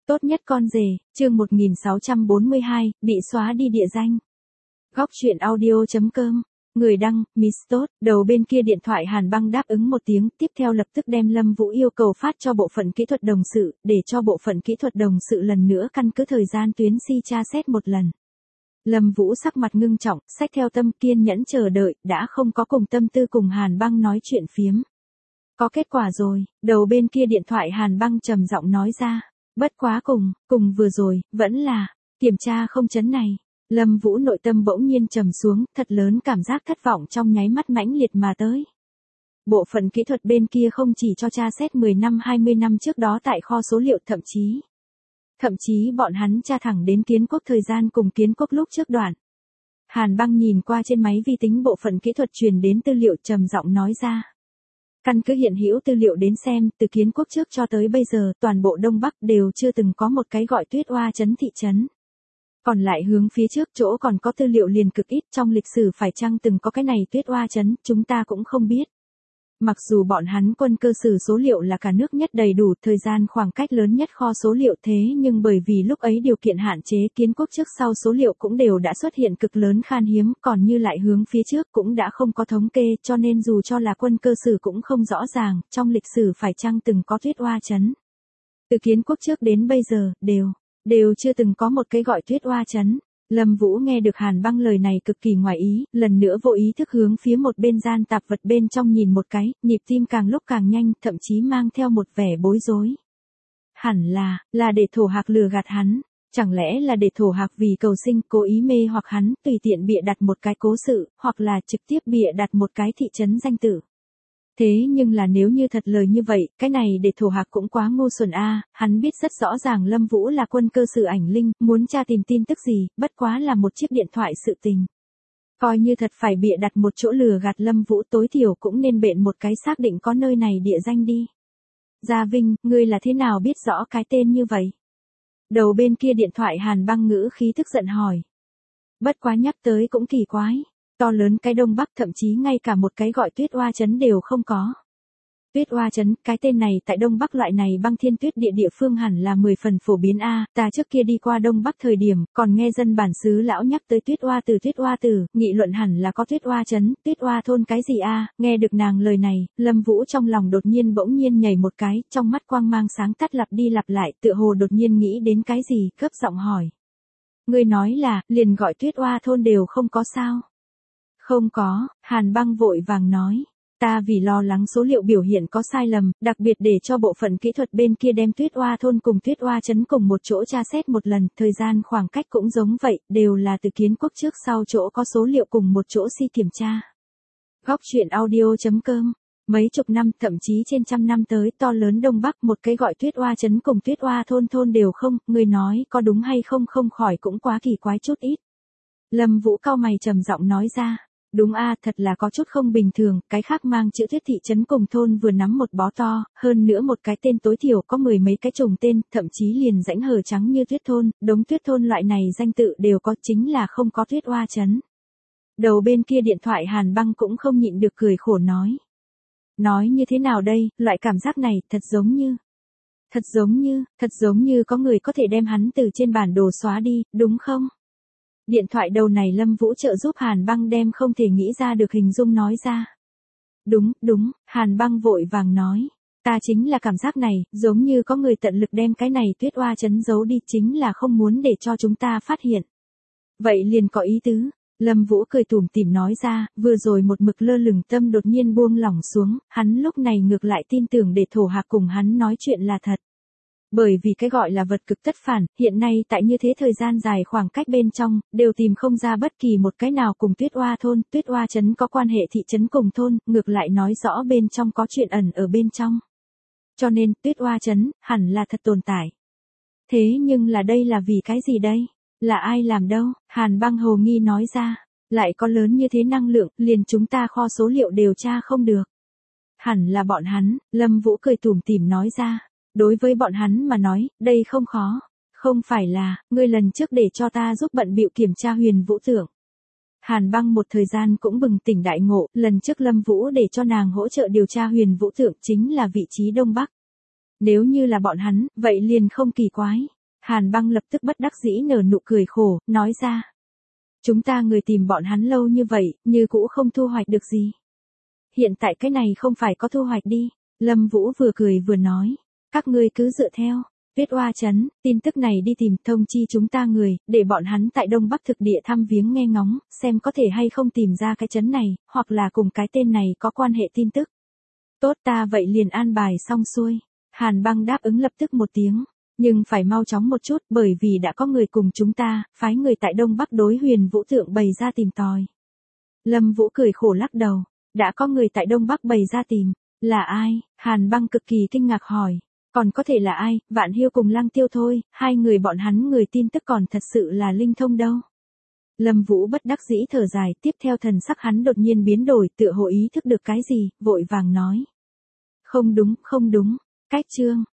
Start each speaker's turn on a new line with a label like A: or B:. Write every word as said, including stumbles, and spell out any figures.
A: Tốt nhất con rể, chương một nghìn sáu trăm bốn mươi hai, bị xóa đi địa danh. Góc truyện audio chấm com. Người đăng, Miss Tốt, đầu bên kia điện thoại Hàn Băng đáp ứng một tiếng, tiếp theo lập tức đem Lâm Vũ yêu cầu phát cho bộ phận kỹ thuật đồng sự, để cho bộ phận kỹ thuật đồng sự lần nữa căn cứ thời gian tuyến si tra xét một lần. Lâm Vũ sắc mặt ngưng trọng, xách theo tâm kiên nhẫn chờ đợi, đã không có cùng tâm tư cùng Hàn Băng nói chuyện phiếm. Có kết quả rồi, đầu bên kia điện thoại Hàn Băng trầm giọng nói ra. Bất quá cùng, cùng vừa rồi, vẫn là, kiểm tra không chấn này. Lâm Vũ nội tâm bỗng nhiên trầm xuống, thật lớn cảm giác thất vọng trong nháy mắt mãnh liệt mà tới. Bộ phận kỹ thuật bên kia không chỉ cho tra xét mười năm hai mươi năm trước đó tại kho số liệu thậm chí. Thậm chí bọn hắn tra thẳng đến kiến quốc thời gian cùng kiến quốc lúc trước đoạn. Hàn Băng nhìn qua trên máy vi tính bộ phận kỹ thuật truyền đến tư liệu trầm giọng nói ra. Căn cứ hiện hữu tư liệu đến xem, từ kiến quốc trước cho tới bây giờ, toàn bộ Đông Bắc đều chưa từng có một cái gọi Tuyết Oa trấn thị trấn. Còn lại hướng phía trước chỗ còn có tư liệu liền cực ít, trong lịch sử phải chăng từng có cái này Tuyết Oa trấn, chúng ta cũng không biết. Mặc dù bọn hắn quân cơ sử số liệu là cả nước nhất đầy đủ, thời gian khoảng cách lớn nhất kho số liệu thế nhưng bởi vì lúc ấy điều kiện hạn chế, kiến quốc trước sau số liệu cũng đều đã xuất hiện cực lớn khan hiếm, còn như lại hướng phía trước cũng đã không có thống kê, cho nên dù cho là quân cơ sử cũng không rõ ràng, trong lịch sử phải chăng từng có Tuyết Oa trấn. Từ kiến quốc trước đến bây giờ, đều, đều chưa từng có một cái gọi Tuyết Oa trấn. Lâm Vũ nghe được Hàn Băng lời này cực kỳ ngoài ý, lần nữa vô ý thức hướng phía một bên gian tạp vật bên trong nhìn một cái, nhịp tim càng lúc càng nhanh, thậm chí mang theo một vẻ bối rối. Hẳn là, là để thổ hạc lừa gạt hắn, chẳng lẽ là để thổ hạc vì cầu sinh cố ý mê hoặc hắn, tùy tiện bịa đặt một cái cố sự, hoặc là trực tiếp bịa đặt một cái thị trấn danh tử. Thế nhưng là nếu như thật lời như vậy, cái này để thổ hạc cũng quá ngu xuẩn a, hắn biết rất rõ ràng Lâm Vũ là quân cơ sử ảnh linh, muốn tra tìm tin tức gì, bất quá là một chiếc điện thoại sự tình. Coi như thật phải bịa đặt một chỗ lừa gạt Lâm Vũ tối thiểu cũng nên bện một cái xác định có nơi này địa danh đi. Gia Vinh, ngươi là thế nào biết rõ cái tên như vậy? Đầu bên kia điện thoại Hàn Băng ngữ khí tức giận hỏi. Bất quá nhắc tới cũng kỳ quái. To lớn cái Đông Bắc thậm chí ngay cả một cái gọi Tuyết Oa trấn đều không có. Tuyết Oa trấn, cái tên này tại Đông Bắc loại này băng thiên tuyết địa địa phương hẳn là mười phần phổ biến a, ta trước kia đi qua Đông Bắc thời điểm, còn nghe dân bản xứ lão nhắc tới Tuyết Oa Tử Tuyết Oa Tử, nghị luận hẳn là có Tuyết Oa trấn, Tuyết Oa thôn cái gì a, nghe được nàng lời này, Lâm Vũ trong lòng đột nhiên bỗng nhiên nhảy một cái, trong mắt quang mang sáng tắt lặp đi lặp lại, tựa hồ đột nhiên nghĩ đến cái gì, gấp giọng hỏi. Ngươi nói là, liền gọi Tuyết Oa thôn đều không có sao? Không có, Hàn Băng vội vàng nói. Ta vì lo lắng số liệu biểu hiện có sai lầm, đặc biệt để cho bộ phận kỹ thuật bên kia đem Tuyết Oa thôn cùng Tuyết Oa trấn cùng một chỗ tra xét một lần, thời gian khoảng cách cũng giống vậy, đều là từ kiến quốc trước sau chỗ có số liệu cùng một chỗ si kiểm tra. Góc truyện audio chấm com. Mấy chục năm, thậm chí trên trăm năm tới, to lớn Đông Bắc một cái gọi Tuyết Oa trấn cùng Tuyết Oa thôn thôn đều không, người nói có đúng hay không không khỏi cũng quá kỳ quái chút ít. Lâm Vũ cau mày trầm giọng nói ra. Đúng a, thật là có chút không bình thường, cái khác mang chữ Tuyết thị trấn cùng thôn vừa nắm một bó to, hơn nữa một cái tên tối thiểu có mười mấy cái trùng tên, thậm chí liền rãnh hờ trắng như Tuyết thôn, đống Tuyết thôn loại này danh tự đều có, chính là không có Tuyết Oa trấn. Đầu bên kia điện thoại Hàn Băng cũng không nhịn được cười khổ nói. Nói như thế nào đây, loại cảm giác này, thật giống như, thật giống như, thật giống như có người có thể đem hắn từ trên bản đồ xóa đi, đúng không? Điện thoại đầu này Lâm Vũ trợ giúp Hàn Băng đem không thể nghĩ ra được hình dung nói ra. Đúng, đúng, Hàn Băng vội vàng nói. Ta chính là cảm giác này, giống như có người tận lực đem cái này Tuyết Oa trấn giấu đi, chính là không muốn để cho chúng ta phát hiện. Vậy liền có ý tứ. Lâm Vũ cười tủm tỉm nói ra, vừa rồi một mực lơ lửng tâm đột nhiên buông lỏng xuống, hắn lúc này ngược lại tin tưởng để thổ hạc cùng hắn nói chuyện là thật. Bởi vì cái gọi là vật cực tất phản, hiện nay tại như thế thời gian dài khoảng cách bên trong, đều tìm không ra bất kỳ một cái nào cùng Tuyết Oa thôn, Tuyết Oa trấn có quan hệ thị trấn cùng thôn, ngược lại nói rõ bên trong có chuyện ẩn ở bên trong. Cho nên, Tuyết Oa trấn, hẳn là thật tồn tại. Thế nhưng là đây là vì cái gì đây? Là ai làm đâu? Hàn Băng hồ nghi nói ra. Lại có lớn như thế năng lượng, liền chúng ta kho số liệu đều tra không được. Hẳn là bọn hắn, Lâm Vũ cười tủm tỉm nói ra. Đối với bọn hắn mà nói, đây không khó. Không phải là, ngươi lần trước để cho ta giúp bận bịu kiểm tra Huyền Vũ Thượng. Hàn Băng một thời gian cũng bừng tỉnh đại ngộ, lần trước Lâm Vũ để cho nàng hỗ trợ điều tra Huyền Vũ Thượng chính là vị trí Đông Bắc. Nếu như là bọn hắn, vậy liền không kỳ quái. Hàn Băng lập tức bất đắc dĩ nở nụ cười khổ, nói ra. Chúng ta người tìm bọn hắn lâu như vậy, như cũ không thu hoạch được gì. Hiện tại cái này không phải có thu hoạch đi. Lâm Vũ vừa cười vừa nói. Các ngươi cứ dựa theo. Tuyết Oa Trấn, tin tức này đi tìm thông chi chúng ta người, để bọn hắn tại Đông Bắc thực địa thăm viếng nghe ngóng, xem có thể hay không tìm ra cái trấn này, hoặc là cùng cái tên này có quan hệ tin tức. Tốt ta vậy liền an bài xong xuôi. Hàn Băng đáp ứng lập tức một tiếng. Nhưng phải mau chóng một chút bởi vì đã có người cùng chúng ta, phái người tại Đông Bắc đối Huyền Vũ Thượng bày ra tìm tòi. Lâm Vũ cười khổ lắc đầu. Đã có người tại Đông Bắc bày ra tìm. Là ai? Hàn Băng cực kỳ kinh ngạc hỏi. Còn có thể là ai? Vạn Hiêu cùng Lăng Tiêu thôi, hai người bọn hắn người tin tức còn thật sự là linh thông đâu. Lâm Vũ bất đắc dĩ thở dài, tiếp theo thần sắc hắn đột nhiên biến đổi, tựa hồ ý thức được cái gì, vội vàng nói. Không đúng, không đúng, cách chương,